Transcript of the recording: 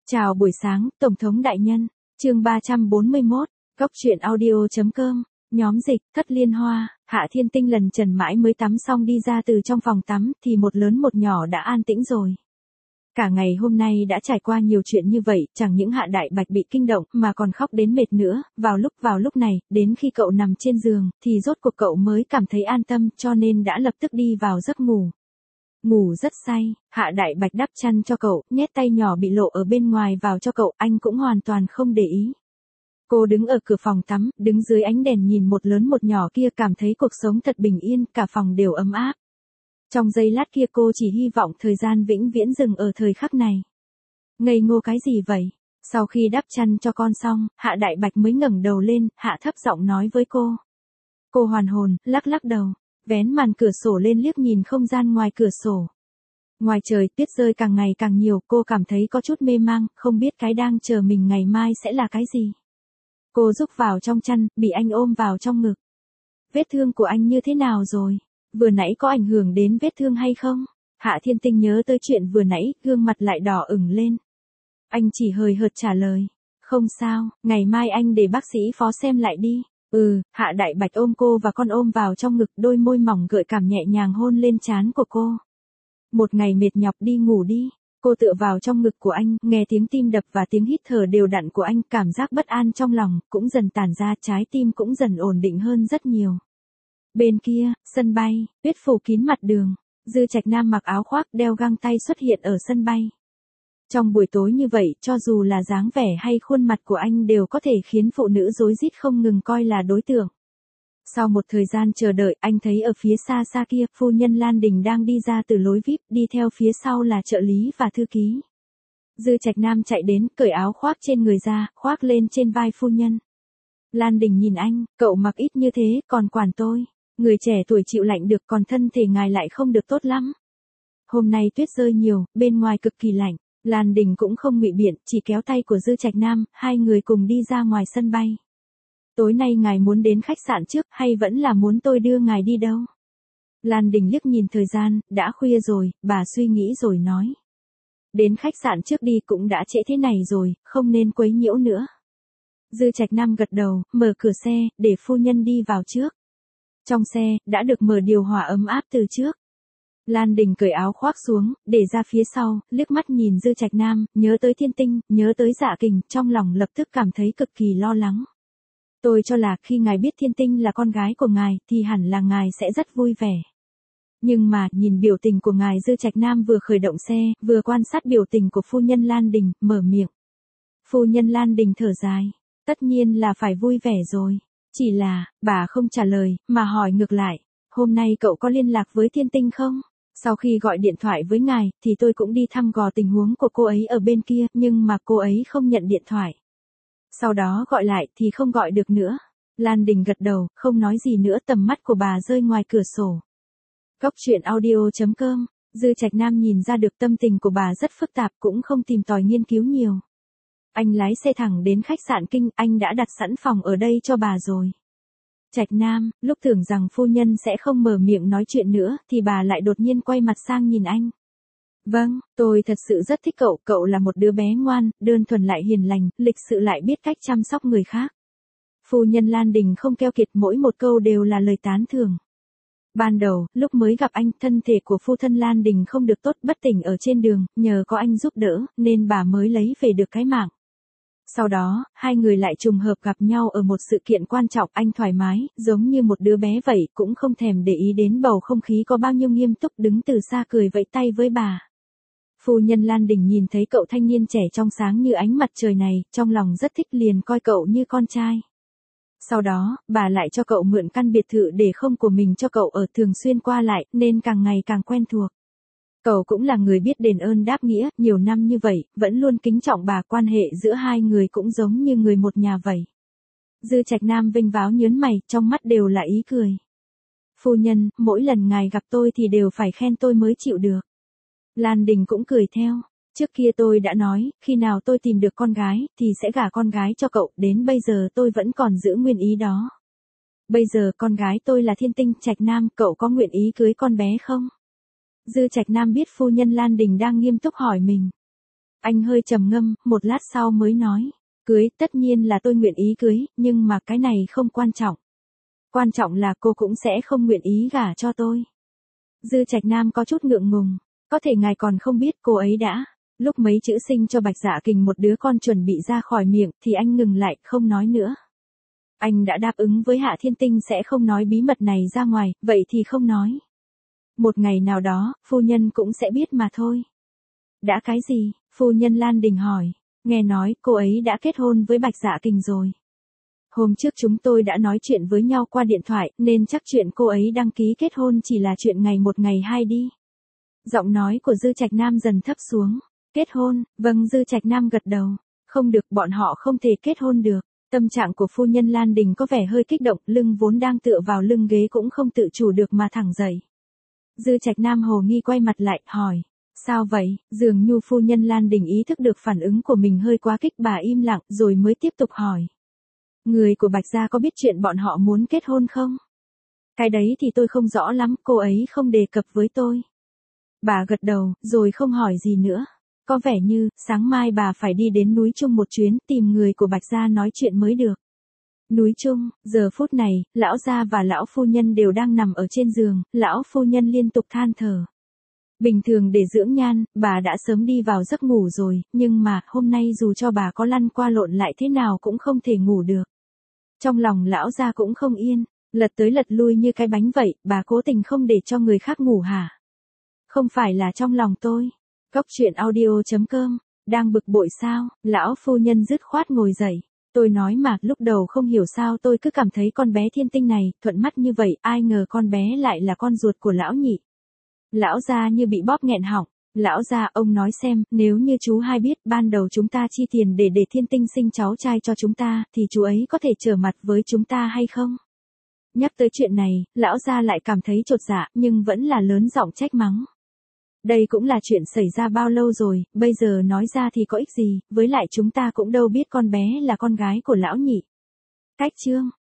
Chào buổi sáng, Tổng thống đại nhân. Chương 341, Góc truyện audio.com. Nhóm dịch, Thất Liên Hoa. Hạ Thiên Tinh lần trần mãi mới tắm xong đi ra từ trong phòng tắm thì một lớn một nhỏ đã an tĩnh rồi. Cả ngày hôm nay đã trải qua nhiều chuyện như vậy, chẳng những Hạ Đại Bạch bị kinh động mà còn khóc đến mệt nữa. Vào lúc này, đến khi cậu nằm trên giường thì rốt cuộc cậu mới cảm thấy an tâm, cho nên đã lập tức đi vào giấc ngủ. Ngủ rất say, Hạ Đại Bạch đắp chăn cho cậu, nhét tay nhỏ bị lộ ở bên ngoài vào cho cậu, anh cũng hoàn toàn không để ý. Cô đứng ở cửa phòng tắm, đứng dưới ánh đèn nhìn một lớn một nhỏ kia, cảm thấy cuộc sống thật bình yên, cả phòng đều ấm áp. Trong giây lát kia cô chỉ hy vọng thời gian vĩnh viễn dừng ở thời khắc này. Ngây ngô cái gì vậy? Sau khi đắp chăn cho con xong, Hạ Đại Bạch mới ngẩng đầu lên, hạ thấp giọng nói với cô. Cô hoàn hồn, lắc lắc đầu, vén màn cửa sổ lên liếc nhìn không gian ngoài cửa sổ. Ngoài trời tuyết rơi càng ngày càng nhiều, cô cảm thấy có chút mê mang, không biết cái đang chờ mình ngày mai sẽ là cái gì. Cô rúc vào trong chăn, bị anh ôm vào trong ngực. Vết thương của anh như thế nào rồi? Vừa nãy có ảnh hưởng đến vết thương hay không? Hạ Thiên Tinh nhớ tới chuyện vừa nãy, gương mặt lại đỏ ửng lên. Anh chỉ hời hợt trả lời. Không sao, ngày mai anh để bác sĩ phó xem lại đi. Hạ Đại Bạch ôm cô và con ôm vào trong ngực, đôi môi mỏng gợi cảm nhẹ nhàng hôn lên trán của cô. Một ngày mệt nhọc, đi ngủ đi. Cô tựa vào trong ngực của anh, nghe tiếng tim đập và tiếng hít thở đều đặn của anh, cảm giác bất an trong lòng cũng dần tản ra, trái tim cũng dần ổn định hơn rất nhiều. Bên kia, sân bay, tuyết phủ kín mặt đường, Dư Trạch Nam mặc áo khoác đeo găng tay xuất hiện ở sân bay. Trong buổi tối như vậy, cho dù là dáng vẻ hay khuôn mặt của anh đều có thể khiến phụ nữ rối rít không ngừng coi là đối tượng. Sau một thời gian chờ đợi, anh thấy ở phía xa xa kia, phu nhân Lan Đình đang đi ra từ lối VIP, đi theo phía sau là trợ lý và thư ký. Dư Trạch Nam chạy đến, cởi áo khoác trên người ra, khoác lên trên vai phu nhân. Lan Đình nhìn anh, cậu mặc ít như thế, còn quản tôi. Người trẻ tuổi chịu lạnh được, còn thân thể ngài lại không được tốt lắm. Hôm nay tuyết rơi nhiều, bên ngoài cực kỳ lạnh. Lan Đình cũng không ngụy biện, chỉ kéo tay của Dư Trạch Nam, hai người cùng đi ra ngoài sân bay. Tối nay ngài muốn đến khách sạn trước, hay vẫn là muốn tôi đưa ngài đi đâu? Lan Đình liếc nhìn thời gian, đã khuya rồi, bà suy nghĩ rồi nói. Đến khách sạn trước đi, cũng đã trễ thế này rồi, không nên quấy nhiễu nữa. Dư Trạch Nam gật đầu, mở cửa xe, để phu nhân đi vào trước. Trong xe, đã được mở điều hòa ấm áp từ trước. Lan Đình cởi áo khoác xuống, để ra phía sau, liếc mắt nhìn Dư Trạch Nam, nhớ tới Thiên Tinh, nhớ tới Dạ Kình, trong lòng lập tức cảm thấy cực kỳ lo lắng. Tôi cho là khi ngài biết Thiên Tinh là con gái của ngài, thì hẳn là ngài sẽ rất vui vẻ. Nhưng mà, nhìn biểu tình của ngài, Dư Trạch Nam vừa khởi động xe, vừa quan sát biểu tình của phu nhân Lan Đình, mở miệng. Phu nhân Lan Đình thở dài. Tất nhiên là phải vui vẻ rồi. Chỉ là, bà không trả lời, mà hỏi ngược lại. Hôm nay cậu có liên lạc với Thiên Tinh không? Sau khi gọi điện thoại với ngài, thì tôi cũng đi thăm dò tình huống của cô ấy ở bên kia, nhưng mà cô ấy không nhận điện thoại. Sau đó gọi lại thì không gọi được nữa. Lan Đình gật đầu, không nói gì nữa, tầm mắt của bà rơi ngoài cửa sổ. Góc truyện audio.com. Dư Trạch Nam nhìn ra được tâm tình của bà rất phức tạp, cũng không tìm tòi nghiên cứu nhiều. Anh lái xe thẳng đến khách sạn Kinh, anh đã đặt sẵn phòng ở đây cho bà rồi. Trạch Nam, lúc tưởng rằng phu nhân sẽ không mở miệng nói chuyện nữa, thì bà lại đột nhiên quay mặt sang nhìn anh. Vâng, tôi thật sự rất thích cậu, cậu là một đứa bé ngoan, đơn thuần lại hiền lành, lịch sự lại biết cách chăm sóc người khác. Phu nhân Lan Đình không keo kiệt, mỗi một câu đều là lời tán thưởng. Ban đầu, lúc mới gặp anh, thân thể của phu thân Lan Đình không được tốt, bất tỉnh ở trên đường, nhờ có anh giúp đỡ, nên bà mới lấy về được cái mạng. Sau đó, hai người lại trùng hợp gặp nhau ở một sự kiện quan trọng, anh thoải mái, giống như một đứa bé vậy, cũng không thèm để ý đến bầu không khí có bao nhiêu nghiêm túc, đứng từ xa cười vẫy tay với bà. Phu nhân Lan Đình nhìn thấy cậu thanh niên trẻ trong sáng như ánh mặt trời này, trong lòng rất thích, liền coi cậu như con trai. Sau đó, bà lại cho cậu mượn căn biệt thự để không của mình cho cậu ở, thường xuyên qua lại, nên càng ngày càng quen thuộc. Cậu cũng là người biết đền ơn đáp nghĩa, nhiều năm như vậy, vẫn luôn kính trọng bà, quan hệ giữa hai người cũng giống như người một nhà vậy. Dư Trạch Nam vênh váo nhớn mày, trong mắt đều là ý cười. Phu nhân, mỗi lần ngài gặp tôi thì đều phải khen tôi mới chịu được. Lan Đình cũng cười theo. Trước kia tôi đã nói, khi nào tôi tìm được con gái, thì sẽ gả con gái cho cậu, đến bây giờ tôi vẫn còn giữ nguyên ý đó. Bây giờ con gái tôi là Thiên Tinh. Trạch Nam, cậu có nguyện ý cưới con bé không? Dư Trạch Nam biết phu nhân Lan Đình đang nghiêm túc hỏi mình. Anh hơi trầm ngâm, một lát sau mới nói. Cưới, tất nhiên là tôi nguyện ý cưới, nhưng mà cái này không quan trọng. Quan trọng là cô cũng sẽ không nguyện ý gả cho tôi. Dư Trạch Nam có chút ngượng ngùng. Có thể ngài còn không biết cô ấy đã. Lúc mấy chữ sinh cho Bạch Dạ Kình một đứa con chuẩn bị ra khỏi miệng thì anh ngừng lại, không nói nữa. Anh đã đáp ứng với Hạ Thiên Tinh sẽ không nói bí mật này ra ngoài, vậy thì không nói. Một ngày nào đó, phu nhân cũng sẽ biết mà thôi. Đã cái gì? Phu nhân Lan Đình hỏi. Nghe nói cô ấy đã kết hôn với Bạch Dạ Kình rồi. Hôm trước chúng tôi đã nói chuyện với nhau qua điện thoại, nên chắc chuyện cô ấy đăng ký kết hôn chỉ là chuyện ngày một ngày hai đi. Giọng nói của Dư Trạch Nam dần thấp xuống. Kết hôn, vâng, Dư Trạch Nam gật đầu. Không được, bọn họ không thể kết hôn được. Tâm trạng của phu nhân Lan Đình có vẻ hơi kích động, lưng vốn đang tựa vào lưng ghế cũng không tự chủ được mà thẳng dậy. Dư Trạch Nam hồ nghi quay mặt lại, hỏi. Sao vậy? Dường như phu nhân Lan Đình ý thức được phản ứng của mình hơi quá kích, bà im lặng rồi mới tiếp tục hỏi. Người của Bạch Gia có biết chuyện bọn họ muốn kết hôn không? Cái đấy thì tôi không rõ lắm, cô ấy không đề cập với tôi. Bà gật đầu, rồi không hỏi gì nữa. Có vẻ như, sáng mai bà phải đi đến núi Trung một chuyến, tìm người của Bạch Gia nói chuyện mới được. Núi Trung, giờ phút này, lão gia và lão phu nhân đều đang nằm ở trên giường, lão phu nhân liên tục than thở. Bình thường để dưỡng nhan, bà đã sớm đi vào giấc ngủ rồi, nhưng mà, hôm nay dù cho bà có lăn qua lộn lại thế nào cũng không thể ngủ được. Trong lòng lão gia cũng không yên, lật tới lật lui như cái bánh vậy, bà cố tình không để cho người khác ngủ hả? Không phải là trong lòng tôi. Cốc truyện audio.com, đang bực bội sao? Lão phu nhân dứt khoát ngồi dậy. Tôi nói mà, lúc đầu không hiểu sao tôi cứ cảm thấy con bé Thiên Tinh này, thuận mắt như vậy, ai ngờ con bé lại là con ruột của lão nhị. Lão gia như bị bóp nghẹn họng. Lão gia, ông nói xem, nếu như chú hai biết ban đầu chúng ta chi tiền để Thiên Tinh sinh cháu trai cho chúng ta, thì chú ấy có thể trở mặt với chúng ta hay không? Nhắc tới chuyện này, lão gia lại cảm thấy chột dạ, nhưng vẫn là lớn giọng trách mắng. Đây cũng là chuyện xảy ra bao lâu rồi, bây giờ nói ra thì có ích gì, với lại chúng ta cũng đâu biết con bé là con gái của lão nhị. Cách chương.